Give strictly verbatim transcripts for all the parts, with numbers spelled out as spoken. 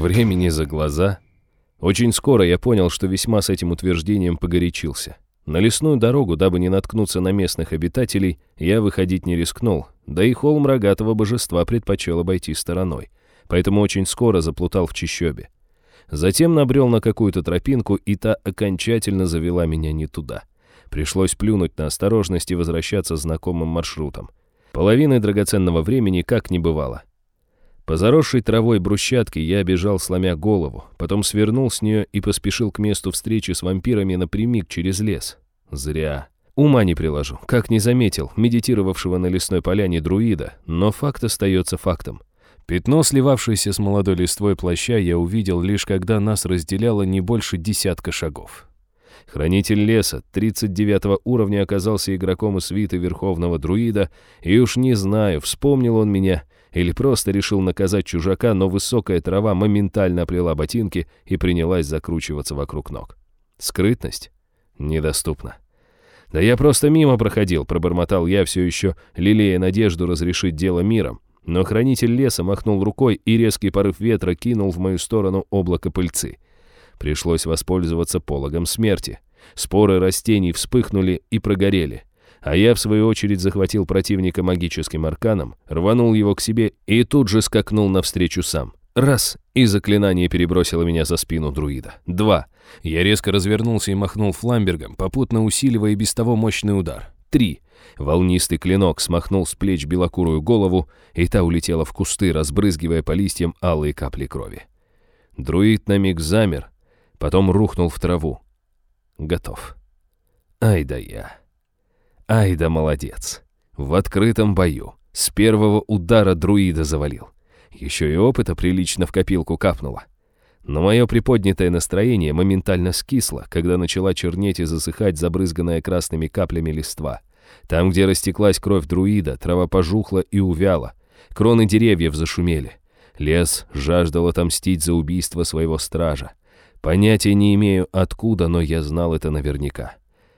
Времени за глаза. Очень скоро я понял, что весьма с этим утверждением погорячился. На лесную дорогу, дабы не наткнуться на местных обитателей, я выходить не рискнул, да и холм рогатого божества предпочел обойти стороной, поэтому очень скоро заплутал в чащобе. Затем набрел на какую-то тропинку, и та окончательно завела меня не туда. Пришлось плюнуть на осторожность и возвращаться знакомым маршрутом. Половины драгоценного времени как не бывало. По заросшей травой брусчатке я бежал, сломя голову, потом свернул с нее и поспешил к месту встречи с вампирами напрямик через лес. Зря. Ума не приложу, как не заметил медитировавшего на лесной поляне друида, но факт остается фактом. Пятно, сливавшееся с молодой листвой плаща, я увидел лишь когда нас разделяло не больше десятка шагов. Хранитель леса тридцать девятого уровня оказался игроком из свиты Верховного Друида, и уж не знаю, вспомнил он меня или просто решил наказать чужака, но высокая трава моментально оплела ботинки и принялась закручиваться вокруг ног. Скрытность? Недоступна. «Да я просто мимо проходил», — пробормотал я, все еще лелея надежду разрешить дело миром. Но хранитель леса махнул рукой, и резкий порыв ветра кинул в мою сторону облако пыльцы. Пришлось воспользоваться пологом смерти. Споры растений вспыхнули и прогорели. А я, в свою очередь, захватил противника магическим арканом, рванул его к себе и тут же скакнул навстречу сам. Раз, и заклинание перебросило меня за спину друида. Два, я резко развернулся и махнул фламбергом, попутно усиливая и без того мощный удар. Три, волнистый клинок смахнул с плеч белокурую голову, и та улетела в кусты, разбрызгивая по листьям алые капли крови. Друид на миг замер, потом рухнул в траву. Готов. Ай да я. Ай да молодец. В открытом бою. С первого удара друида завалил. Еще и опыта прилично в копилку капнуло. Но мое приподнятое настроение моментально скисло, когда начала чернеть и засыхать забрызганная красными каплями листва. Там, где растеклась кровь друида, трава пожухла и увяла. Кроны деревьев зашумели. Лес жаждал отомстить за убийство своего стража. Понятия не имею откуда, но я знал это наверняка.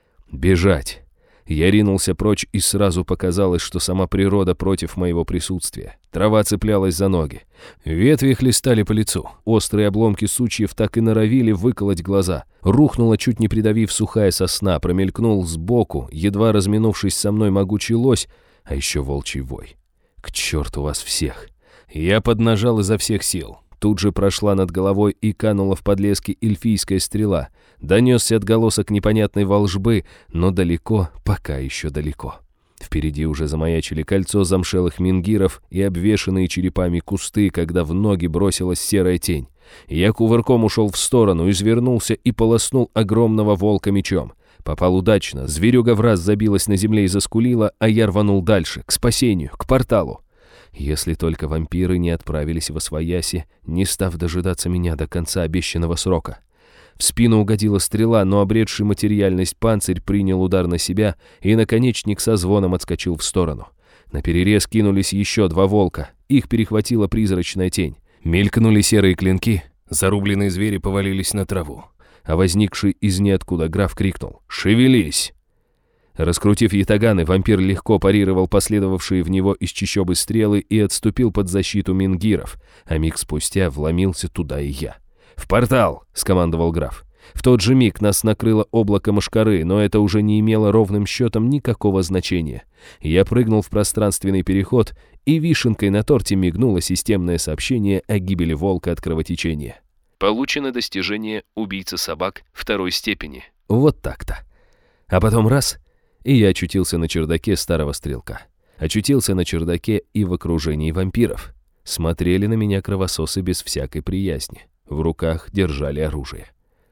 Бежать. Я ринулся прочь, и сразу показалось, что сама природа против моего присутствия. Трава цеплялась за ноги. Ветви хлестали по лицу. Острые обломки сучьев так и норовили выколоть глаза. Рухнула, чуть не придавив, сухая сосна, промелькнул сбоку, едва разминувшись со мной могучий лось, а еще волчий вой. К черту вас всех. Я поднажал изо всех сил. Тут же прошла над головой и канула в подлеске эльфийская стрела. Донесся отголосок непонятной волжбы, но далеко, пока еще далеко. Впереди уже замаячили кольцо замшелых мингиров и обвешанные черепами кусты, когда в ноги бросилась серая тень. Я кувырком ушел в сторону, извернулся и полоснул огромного волка мечом. Попал удачно, зверюга враз забилась на земле и заскулила, а я рванул дальше, к спасению, к порталу. Если только вампиры не отправились восвояси, не став дожидаться меня до конца обещанного срока. В спину угодила стрела, но обретший материальность панцирь принял удар на себя, и наконечник со звоном отскочил в сторону. Наперерез кинулись еще два волка, их перехватила призрачная тень. Мелькнули серые клинки, зарубленные звери повалились на траву. А возникший из ниоткуда граф крикнул «Шевелись!». Раскрутив ятаганы, вампир легко парировал последовавшие в него из чащобы стрелы и отступил под защиту мингиров, а миг спустя вломился туда и я. «В портал!» — скомандовал граф. В тот же миг нас накрыло облако мошкары, но это уже не имело ровным счетом никакого значения. Я прыгнул в пространственный переход, и вишенкой на торте мигнуло системное сообщение о гибели волка от кровотечения. Получено достижение «Убийца собак» второй степени. Вот так-то. А потом раз — и я очутился на чердаке старого стрелка. Очутился на чердаке и в окружении вампиров. Смотрели на меня кровососы без всякой приязни. В руках держали оружие.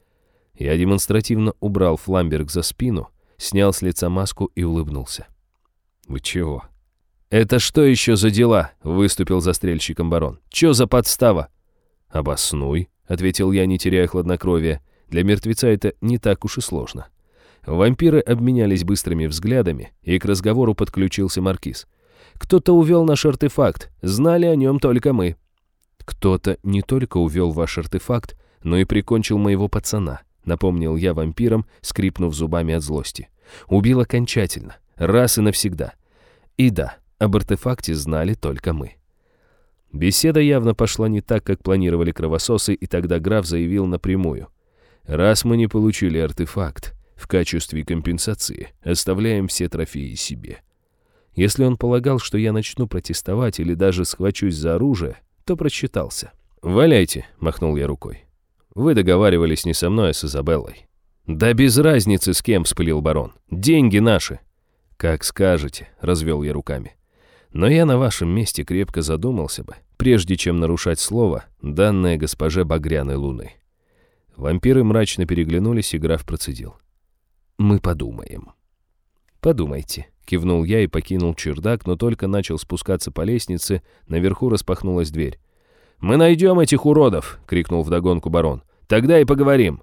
Я демонстративно убрал фламберг за спину, снял с лица маску и улыбнулся. «Вы чего?» «Это что еще за дела?» — выступил застрельщиком барон. «Че за подстава?» «Обоснуй», — ответил я, не теряя хладнокровия. «Для мертвеца это не так уж и сложно». Вампиры обменялись быстрыми взглядами, и к разговору подключился маркиз. «Кто-то увел наш артефакт, знали о нем только мы». «Кто-то не только увел ваш артефакт, но и прикончил моего пацана», напомнил я вампирам, скрипнув зубами от злости. «Убил окончательно, раз и навсегда. И да, об артефакте знали только мы». Беседа явно пошла не так, как планировали кровососы, и тогда граф заявил напрямую. «Раз мы не получили артефакт, в качестве компенсации оставляем все трофеи себе». Если он полагал, что я начну протестовать или даже схвачусь за оружие, то просчитался. «Валяйте», — махнул я рукой. «Вы договаривались не со мной, а с Изабеллой». «Да без разницы, с кем», — вспылил барон. «Деньги наши». «Как скажете», — развел я руками. «Но я на вашем месте крепко задумался бы, прежде чем нарушать слово, данное госпоже Багряной Луны». Вампиры мрачно переглянулись, и граф процедил. «Мы подумаем». «Подумайте», — кивнул я и покинул чердак, но только начал спускаться по лестнице, наверху распахнулась дверь. «Мы найдем этих уродов!» — крикнул вдогонку барон. «Тогда и поговорим!»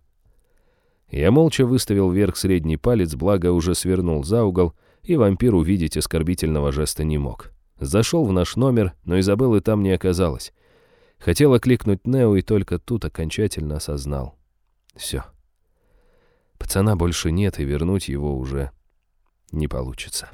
Я молча выставил вверх средний палец, благо уже свернул за угол, и вампир увидеть оскорбительного жеста не мог. Зашел в наш номер, но Изабеллы там не оказалось. Хотел окликнуть Нео, и только тут окончательно осознал. Все. Пацана больше нет, и вернуть его уже не получится.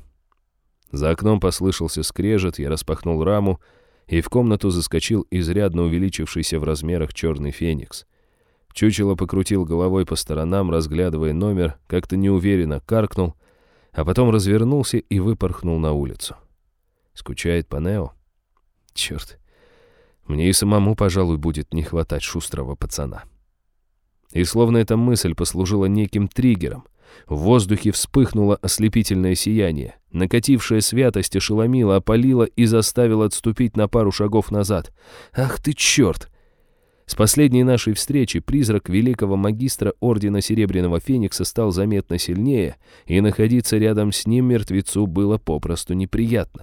За окном послышался скрежет, я распахнул раму, и в комнату заскочил изрядно увеличившийся в размерах черный феникс. Чучело покрутил головой по сторонам, разглядывая номер, как-то неуверенно каркнул, а потом развернулся и выпорхнул на улицу. Скучает по Нео? Черт, мне и самому, пожалуй, будет не хватать шустрого пацана. И словно эта мысль послужила неким триггером, в воздухе вспыхнуло ослепительное сияние. Накатившая святость ошеломила, опалила и заставила отступить на пару шагов назад. Ах ты черт! С последней нашей встречи призрак великого магистра Ордена Серебряного Феникса стал заметно сильнее, и находиться рядом с ним мертвецу было попросту неприятно.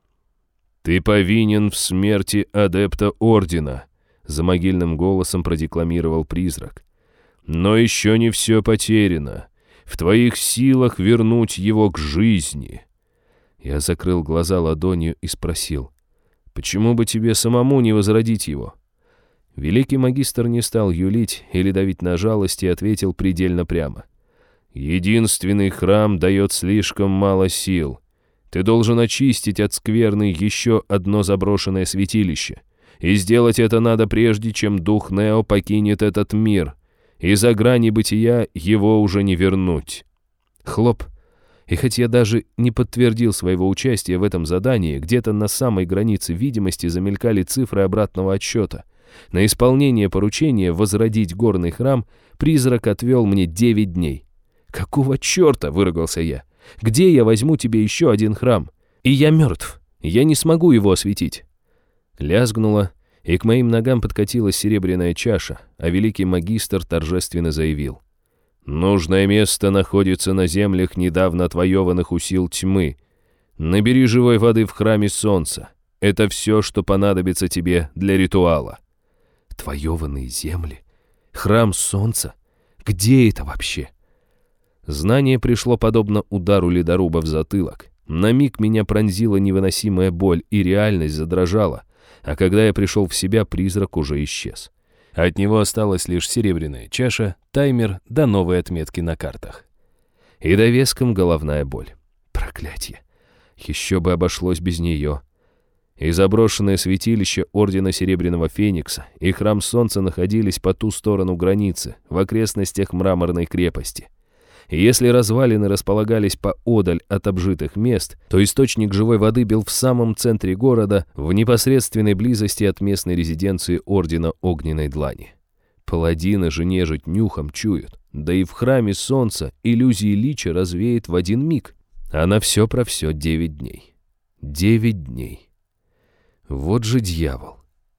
«Ты повинен в смерти адепта Ордена», — за могильным голосом продекламировал призрак. «Но еще не все потеряно. В твоих силах вернуть его к жизни». Я закрыл глаза ладонью и спросил, «Почему бы тебе самому не возродить его?» Великий магистр не стал юлить или давить на жалость и ответил предельно прямо. «Единственный храм дает слишком мало сил. Ты должен очистить от скверны еще одно заброшенное святилище. И сделать это надо прежде, чем дух Нео покинет этот мир. И за грани бытия его уже не вернуть». Хлоп. И хоть я даже не подтвердил своего участия в этом задании, где-то на самой границе видимости замелькали цифры обратного отсчета. На исполнение поручения возродить горный храм призрак отвел мне девять дней. «Какого черта?» — выругался я. «Где я возьму тебе еще один храм? И я мертв. Я не смогу его осветить». Лязгнуло, и к моим ногам подкатилась серебряная чаша, а великий магистр торжественно заявил. «Нужное место находится на землях, недавно отвоеванных у сил тьмы. Набери живой воды в храме солнца. Это все, что понадобится тебе для ритуала». Отвоеванные земли? Храм солнца? Где это вообще? Знание пришло подобно удару ледоруба в затылок. На миг меня пронзила невыносимая боль, и реальность задрожала, а когда я пришел в себя, призрак уже исчез. От него осталась лишь серебряная чаша, таймер да новые отметки на картах. И довеском головная боль. Проклятье. Еще бы обошлось без нее. И заброшенное святилище Ордена Серебряного Феникса и храм Солнца находились по ту сторону границы, в окрестностях Мраморной крепости. И если развалины располагались поодаль от обжитых мест, то источник живой воды был в самом центре города, в непосредственной близости от местной резиденции Ордена Огненной Длани. Паладины же нежить нюхом чуют, да и в храме Солнца иллюзии лича развеет в один миг, а на все про все девять дней. Девять дней. Вот же дьявол.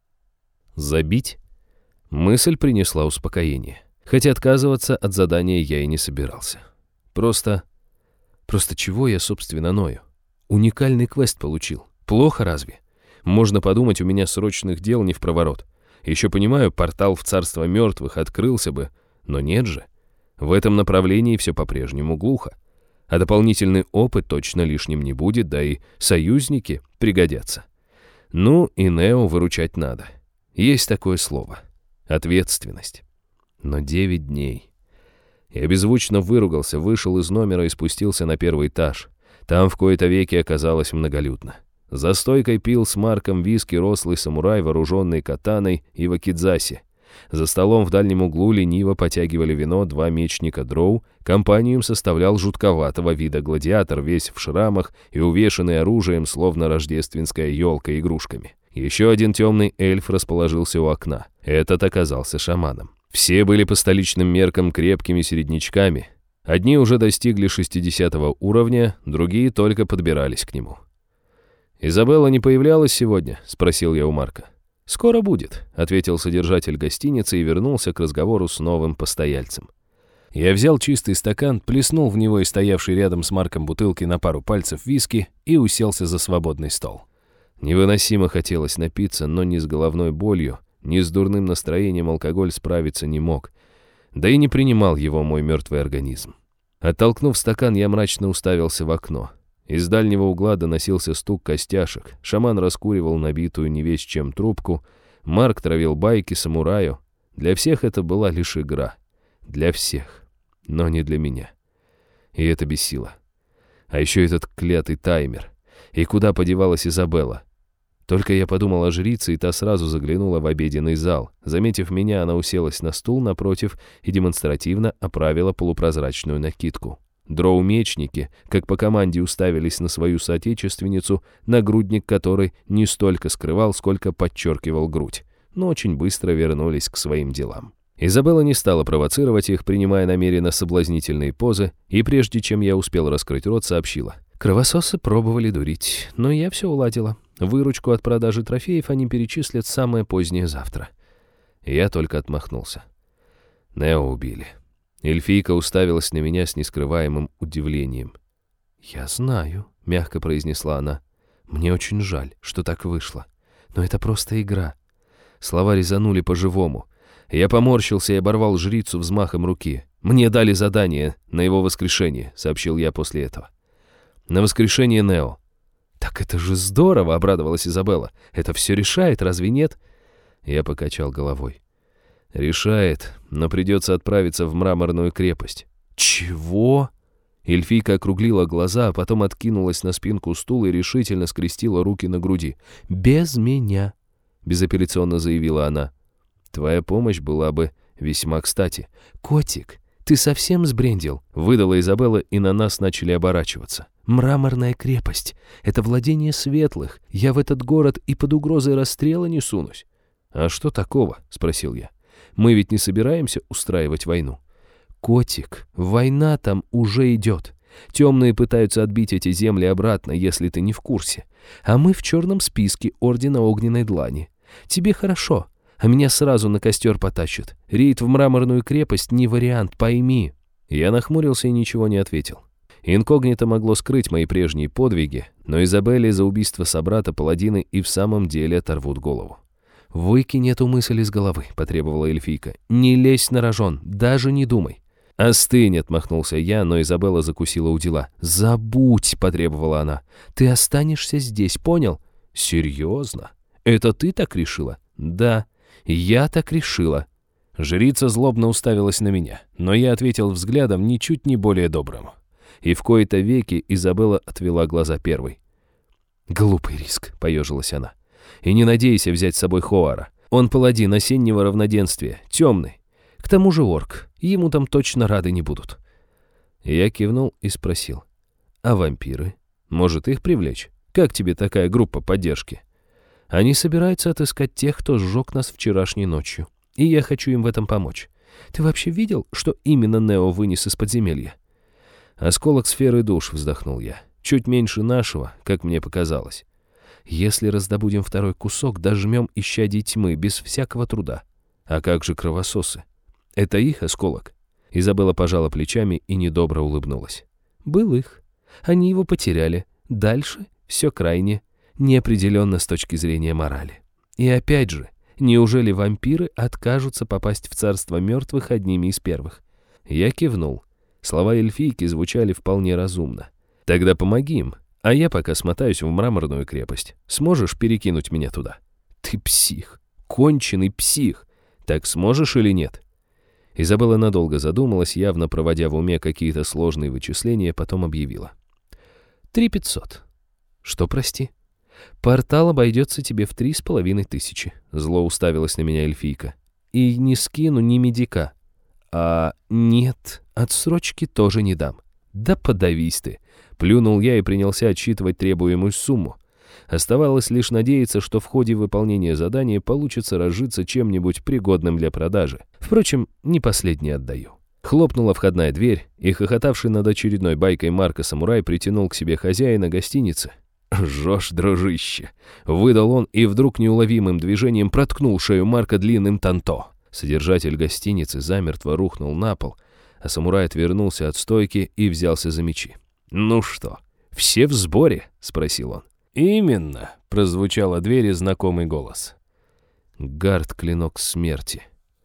Забить? Мысль принесла успокоение. Хотя отказываться от задания я и не собирался. Просто... Просто чего я, собственно, ною? Уникальный квест получил. Плохо разве? Можно подумать, у меня срочных дел не впроворот. Еще понимаю, портал в царство мертвых открылся бы, но нет же. В этом направлении все по-прежнему глухо. А дополнительный опыт точно лишним не будет, да и союзники пригодятся. Ну и Нео выручать надо. Есть такое слово. Ответственность. Но девять дней. Я беззвучно выругался, вышел из номера и спустился на первый этаж. Там в кои-то веки оказалось многолюдно. За стойкой пил с Марком виски рослый самурай, вооруженный катаной и вакидзаси. За столом в дальнем углу лениво потягивали вино два мечника дроу, компанию им составлял жутковатого вида гладиатор, весь в шрамах и увешанный оружием, словно рождественская елка игрушками. Еще один темный эльф расположился у окна. Этот оказался шаманом. Все были по столичным меркам крепкими середнячками. Одни уже достигли шестидесятого уровня, другие только подбирались к нему. «Изабелла не появлялась сегодня?» — спросил я у Марка. «Скоро будет», — ответил содержатель гостиницы и вернулся к разговору с новым постояльцем. Я взял чистый стакан, плеснул в него и стоявший рядом с Марком бутылки на пару пальцев виски и уселся за свободный стол. Невыносимо хотелось напиться, но ни с головной болью, ни с дурным настроением алкоголь справиться не мог. Да и не принимал его мой мертвый организм. Оттолкнув стакан, я мрачно уставился в окно. Из дальнего угла доносился стук костяшек. Шаман раскуривал набитую невесть чем трубку. Марк травил байки самураю. Для всех это была лишь игра. Для всех. Но не для меня. И это бесило. А еще этот клятый таймер. И куда подевалась Изабелла? Только я подумал о жрице, и та сразу заглянула в обеденный зал. Заметив меня, она уселась на стул напротив и демонстративно оправила полупрозрачную накидку. Дроу-мечники, как по команде, уставились на свою соотечественницу, нагрудник которой не столько скрывал, сколько подчеркивал грудь, но очень быстро вернулись к своим делам. Изабелла не стала провоцировать их, принимая намеренно соблазнительные позы, и прежде чем я успел раскрыть рот, сообщила. Кровососы пробовали дурить, но я все уладила. Выручку от продажи трофеев они перечислят самое позднее завтра. Я только отмахнулся. Нео убили. Эльфийка уставилась на меня с нескрываемым удивлением. «Я знаю», — мягко произнесла она. «Мне очень жаль, что так вышло. Но это просто игра». Слова резанули по-живому. Я поморщился и оборвал жрицу взмахом руки. «Мне дали задание на его воскрешение», — сообщил я после этого. «На воскрешение Нео». «Так это же здорово», — обрадовалась Изабелла. «Это все решает, разве нет?» Я покачал головой. «Решает, но придется отправиться в мраморную крепость». «Чего?» Эльфийка округлила глаза, а потом откинулась на спинку стула и решительно скрестила руки на груди. «Без меня», — безапелляционно заявила она. «Твоя помощь была бы весьма кстати». «Котик, ты совсем сбрендил?» — выдала Изабелла, и на нас начали оборачиваться. «Мраморная крепость — это владение светлых. Я в этот город и под угрозой расстрела не сунусь». «А что такого?» — спросил я. «Мы ведь не собираемся устраивать войну». «Котик, война там уже идет. Темные пытаются отбить эти земли обратно, если ты не в курсе. А мы в черном списке Ордена Огненной Длани. Тебе хорошо, а меня сразу на костер потащат. Рейд в мраморную крепость не вариант, пойми». Я нахмурился и ничего не ответил. Инкогнито могло скрыть мои прежние подвиги, но Изабелле за убийство собрата паладины и в самом деле оторвут голову. «Выкинь эту мысль из головы», — потребовала эльфийка. «Не лезь на рожон, даже не думай». «Остынь», — отмахнулся я, но Изабелла закусила у дела. «Забудь», — потребовала она. «Ты останешься здесь, понял?» «Серьезно? Это ты так решила?» «Да, я так решила». Жрица злобно уставилась на меня, но я ответил взглядом ничуть не более доброму. И в кои-то веки Изабелла отвела глаза первой. «Глупый риск», — поежилась она. «И не надейся взять с собой Хоара. Он паладин осеннего равноденствия, темный. К тому же орк, ему там точно рады не будут». Я кивнул и спросил. «А вампиры? Может, их привлечь? Как тебе такая группа поддержки?» «Они собираются отыскать тех, кто сжег нас вчерашней ночью. И я хочу им в этом помочь. Ты вообще видел, что именно Нео вынес из подземелья?» «Осколок сферы душ», — вздохнул я. «Чуть меньше нашего, как мне показалось. Если раздобудем второй кусок, дожмем исчадий тьмы без всякого труда. А как же кровососы? Это их осколок?» Изабелла пожала плечами и недобро улыбнулась. «Был их. Они его потеряли. Дальше все крайне неопределенно с точки зрения морали. И опять же, неужели вампиры откажутся попасть в царство мертвых одними из первых?» Я кивнул. Слова эльфийки звучали вполне разумно. «Тогда помоги им, а я пока смотаюсь в мраморную крепость. Сможешь перекинуть меня туда?» «Ты псих, конченый псих. Так сможешь или нет?» Изабелла надолго задумалась, явно проводя в уме какие-то сложные вычисления, потом объявила. «Три пятьсот». «Что, прости?» «Портал обойдется тебе в три с половиной тысячи», — зло уставилась на меня эльфийка. «И не скину ни медика». «А нет, отсрочки тоже не дам». «Да подавись ты», — плюнул я и принялся отсчитывать требуемую сумму. Оставалось лишь надеяться, что в ходе выполнения задания получится разжиться чем-нибудь пригодным для продажи. Впрочем, не последнее отдаю. Хлопнула входная дверь, и хохотавший над очередной байкой Марко-самурай притянул к себе хозяина гостиницы. «Жжешь, дружище!» — выдал он и вдруг неуловимым движением проткнул шею Марка длинным танто. Содержатель гостиницы замертво рухнул на пол, а самурай отвернулся от стойки и взялся за мечи. «Ну что, все в сборе?» — спросил он. «Именно!» — прозвучал от двери знакомый голос. Гард — клинок смерти.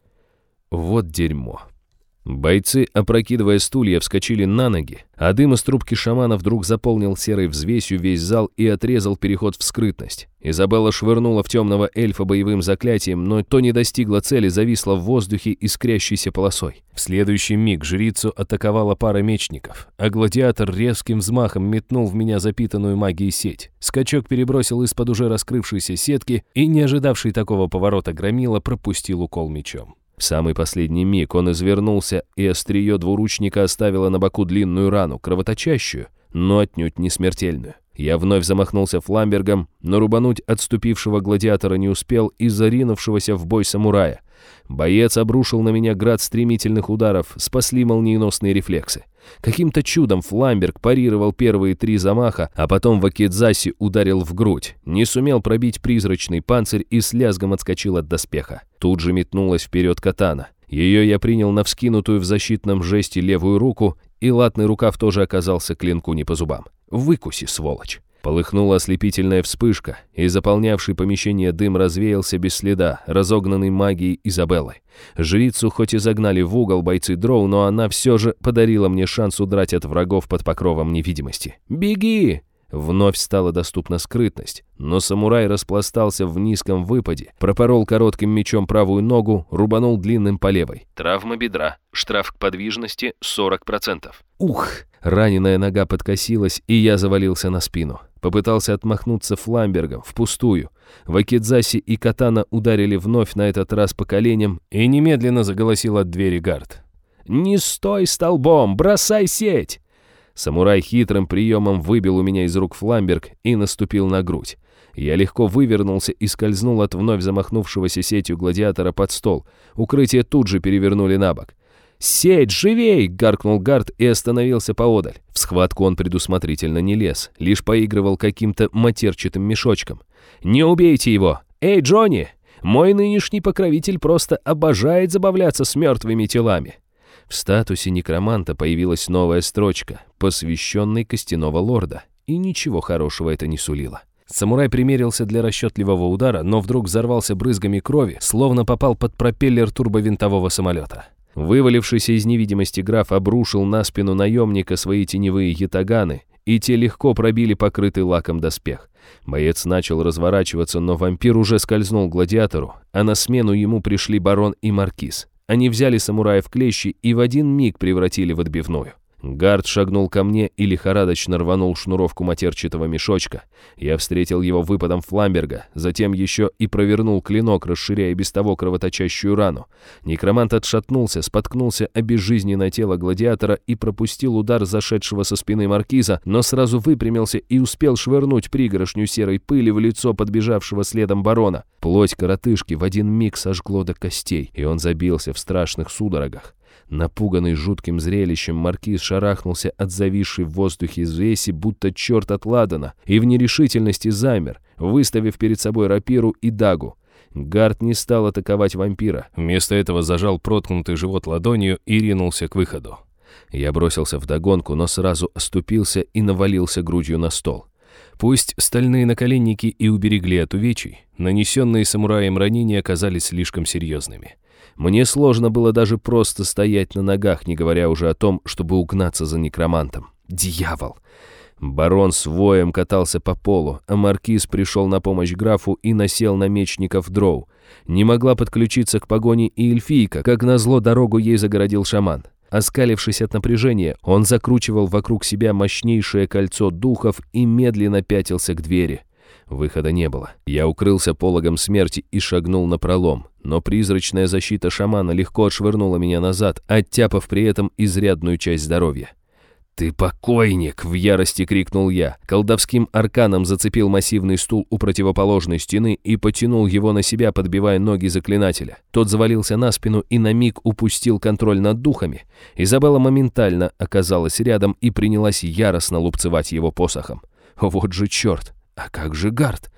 Вот дерьмо. Бойцы, опрокидывая стулья, вскочили на ноги, а дым из трубки шамана вдруг заполнил серой взвесью весь зал и отрезал переход в скрытность. Изабелла швырнула в темного эльфа боевым заклятием, но то не достигло цели, зависла в воздухе искрящейся полосой. В следующий миг жрицу атаковала пара мечников, а гладиатор резким взмахом метнул в меня запитанную магией сеть. Скачок перебросил из-под уже раскрывшейся сетки, и не ожидавший такого поворота громила пропустил укол мечом. В самый последний миг он извернулся, и острие двуручника оставило на боку длинную рану, кровоточащую, но отнюдь не смертельную. Я вновь замахнулся фламбергом, но рубануть отступившего гладиатора не успел из-за ринувшегося в бой самурая. Боец обрушил на меня град стремительных ударов, спасли молниеносные рефлексы. Каким-то чудом фламберг парировал первые три замаха, а потом вакидзаси ударил в грудь, не сумел пробить призрачный панцирь и с лязгом отскочил от доспеха. Тут же метнулась вперед катана. Ее я принял на вскинутую в защитном жесте левую руку, и латный рукав тоже оказался клинку не по зубам. «Выкуси, сволочь!» Полыхнула ослепительная вспышка, и заполнявший помещение дым развеялся без следа, разогнанный магией Изабеллы. Жрицу хоть и загнали в угол бойцы дроу, но она все же подарила мне шанс удрать от врагов под покровом невидимости. «Беги!» Вновь стала доступна скрытность, но самурай распластался в низком выпаде, пропорол коротким мечом правую ногу, рубанул длинным по левой. Травма бедра. Штраф к подвижности сорок процентов. Ух! Раненая нога подкосилась, и я завалился на спину. Попытался отмахнуться фламбергом, впустую. Вакидзаси и катана ударили вновь, на этот раз по коленям, и немедленно заголосил от двери гард. «Не стой столбом! Бросай сеть!» Самурай хитрым приемом выбил у меня из рук фламберг и наступил на грудь. Я легко вывернулся и скользнул от вновь замахнувшегося сетью гладиатора под стол. Укрытие тут же перевернули на бок. «Сеть, живей!» — гаркнул гард и остановился поодаль. В схватку он предусмотрительно не лез, лишь поигрывал каким-то матерчатым мешочком. «Не убейте его! Эй, Джонни! Мой нынешний покровитель просто обожает забавляться с мертвыми телами!» В статусе некроманта появилась новая строчка, посвященной костяного лорда, и ничего хорошего это не сулило. Самурай примерился для расчетливого удара, но вдруг взорвался брызгами крови, словно попал под пропеллер турбовинтового самолета. Вывалившийся из невидимости граф обрушил на спину наемника свои теневые ятаганы, и те легко пробили покрытый лаком доспех. Боец начал разворачиваться, но вампир уже скользнул к гладиатору, а на смену ему пришли барон и маркиз. Они взяли самурая в клещи и в один миг превратили в отбивную. Гард шагнул ко мне и лихорадочно рванул шнуровку матерчатого мешочка. Я встретил его выпадом фламберга, затем еще и провернул клинок, расширяя без того кровоточащую рану. Некромант отшатнулся, споткнулся о безжизненное тело гладиатора и пропустил удар зашедшего со спины маркиза, но сразу выпрямился и успел швырнуть пригоршню серой пыли в лицо подбежавшего следом барона. Плоть коротышки в один миг сожгло до костей, и он забился в страшных судорогах. Напуганный жутким зрелищем, маркиз шарахнулся от зависшей в воздухе взвеси, будто черт от ладана, и в нерешительности замер, выставив перед собой рапиру и дагу. Гард не стал атаковать вампира, вместо этого зажал проткнутый живот ладонью и ринулся к выходу. Я бросился вдогонку, но сразу оступился и навалился грудью на стол. Пусть стальные наколенники и уберегли от увечий, нанесенные самураем ранения оказались слишком серьезными. Мне сложно было даже просто стоять на ногах, не говоря уже о том, чтобы угнаться за некромантом. Дьявол! Барон с воем катался по полу, а маркиз пришел на помощь графу и насел на мечников дроу. Не могла подключиться к погоне и эльфийка, как назло дорогу ей загородил шаман. Оскалившись от напряжения, он закручивал вокруг себя мощнейшее кольцо духов и медленно пятился к двери. Выхода не было. Я укрылся пологом смерти и шагнул на пролом, но призрачная защита шамана легко отшвырнула меня назад, оттяпав при этом изрядную часть здоровья. «Ты покойник!» — в ярости крикнул я. Колдовским арканом зацепил массивный стул у противоположной стены и потянул его на себя, подбивая ноги заклинателя. Тот завалился на спину и на миг упустил контроль над духами. Изабелла моментально оказалась рядом и принялась яростно лупцевать его посохом. Вот же черт! А как же Гарт?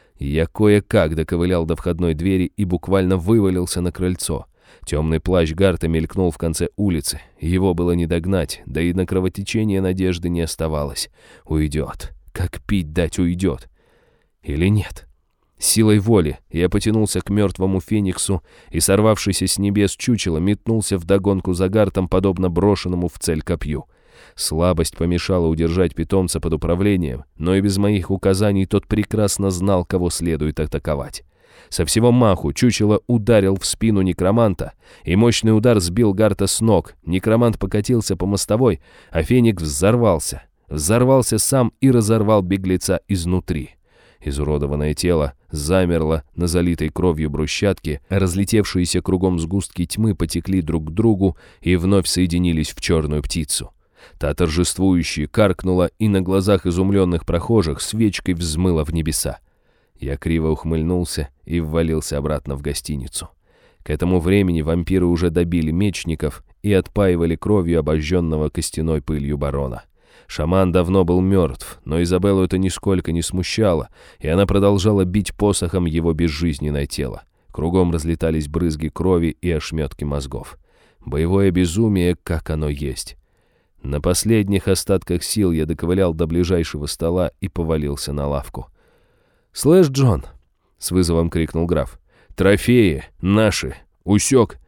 Я кое-как доковылял до входной двери и буквально вывалился на крыльцо. Темный плащ Гарта мелькнул в конце улицы. Его было не догнать, да и на кровотечение надежды не оставалось. Уйдет. Как пить дать уйдет. Или нет? Силой воли я потянулся к мертвому фениксу и, сорвавшийся с небес чучело, метнулся вдогонку за Гартом, подобно брошенному в цель копью. Слабость помешала удержать питомца под управлением, но и без моих указаний тот прекрасно знал, кого следует атаковать. Со всего маху чучело ударил в спину некроманта, и мощный удар сбил Гарта с ног. Некромант покатился по мостовой, а феникс взорвался. Взорвался сам и разорвал беглеца изнутри. Изуродованное тело замерло на залитой кровью брусчатке, а разлетевшиеся кругом сгустки тьмы потекли друг к другу и вновь соединились в черную птицу. Та торжествующе каркнула и на глазах изумленных прохожих свечкой взмыла в небеса. Я криво ухмыльнулся и ввалился обратно в гостиницу. К этому времени вампиры уже добили мечников и отпаивали кровью обожженного костяной пылью барона. Шаман давно был мертв, но Изабеллу это нисколько не смущало, и она продолжала бить посохом его безжизненное тело. Кругом разлетались брызги крови и ошметки мозгов. Боевое безумие, как оно есть. На последних остатках сил я доковылял до ближайшего стола и повалился на лавку. «Слышь, Джон!» — с вызовом крикнул граф. «Трофеи! Наши! Усек!»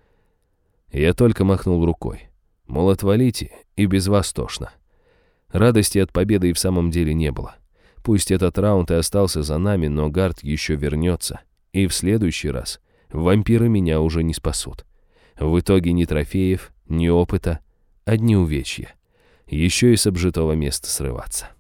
Я только махнул рукой. Мол, отвалите, и без вас тошно. Радости от победы и в самом деле не было. Пусть этот раунд и остался за нами, но Гарт еще вернется. И в следующий раз вампиры меня уже не спасут. В итоге ни трофеев, ни опыта, одни увечья. Еще и с обжитого места срываться.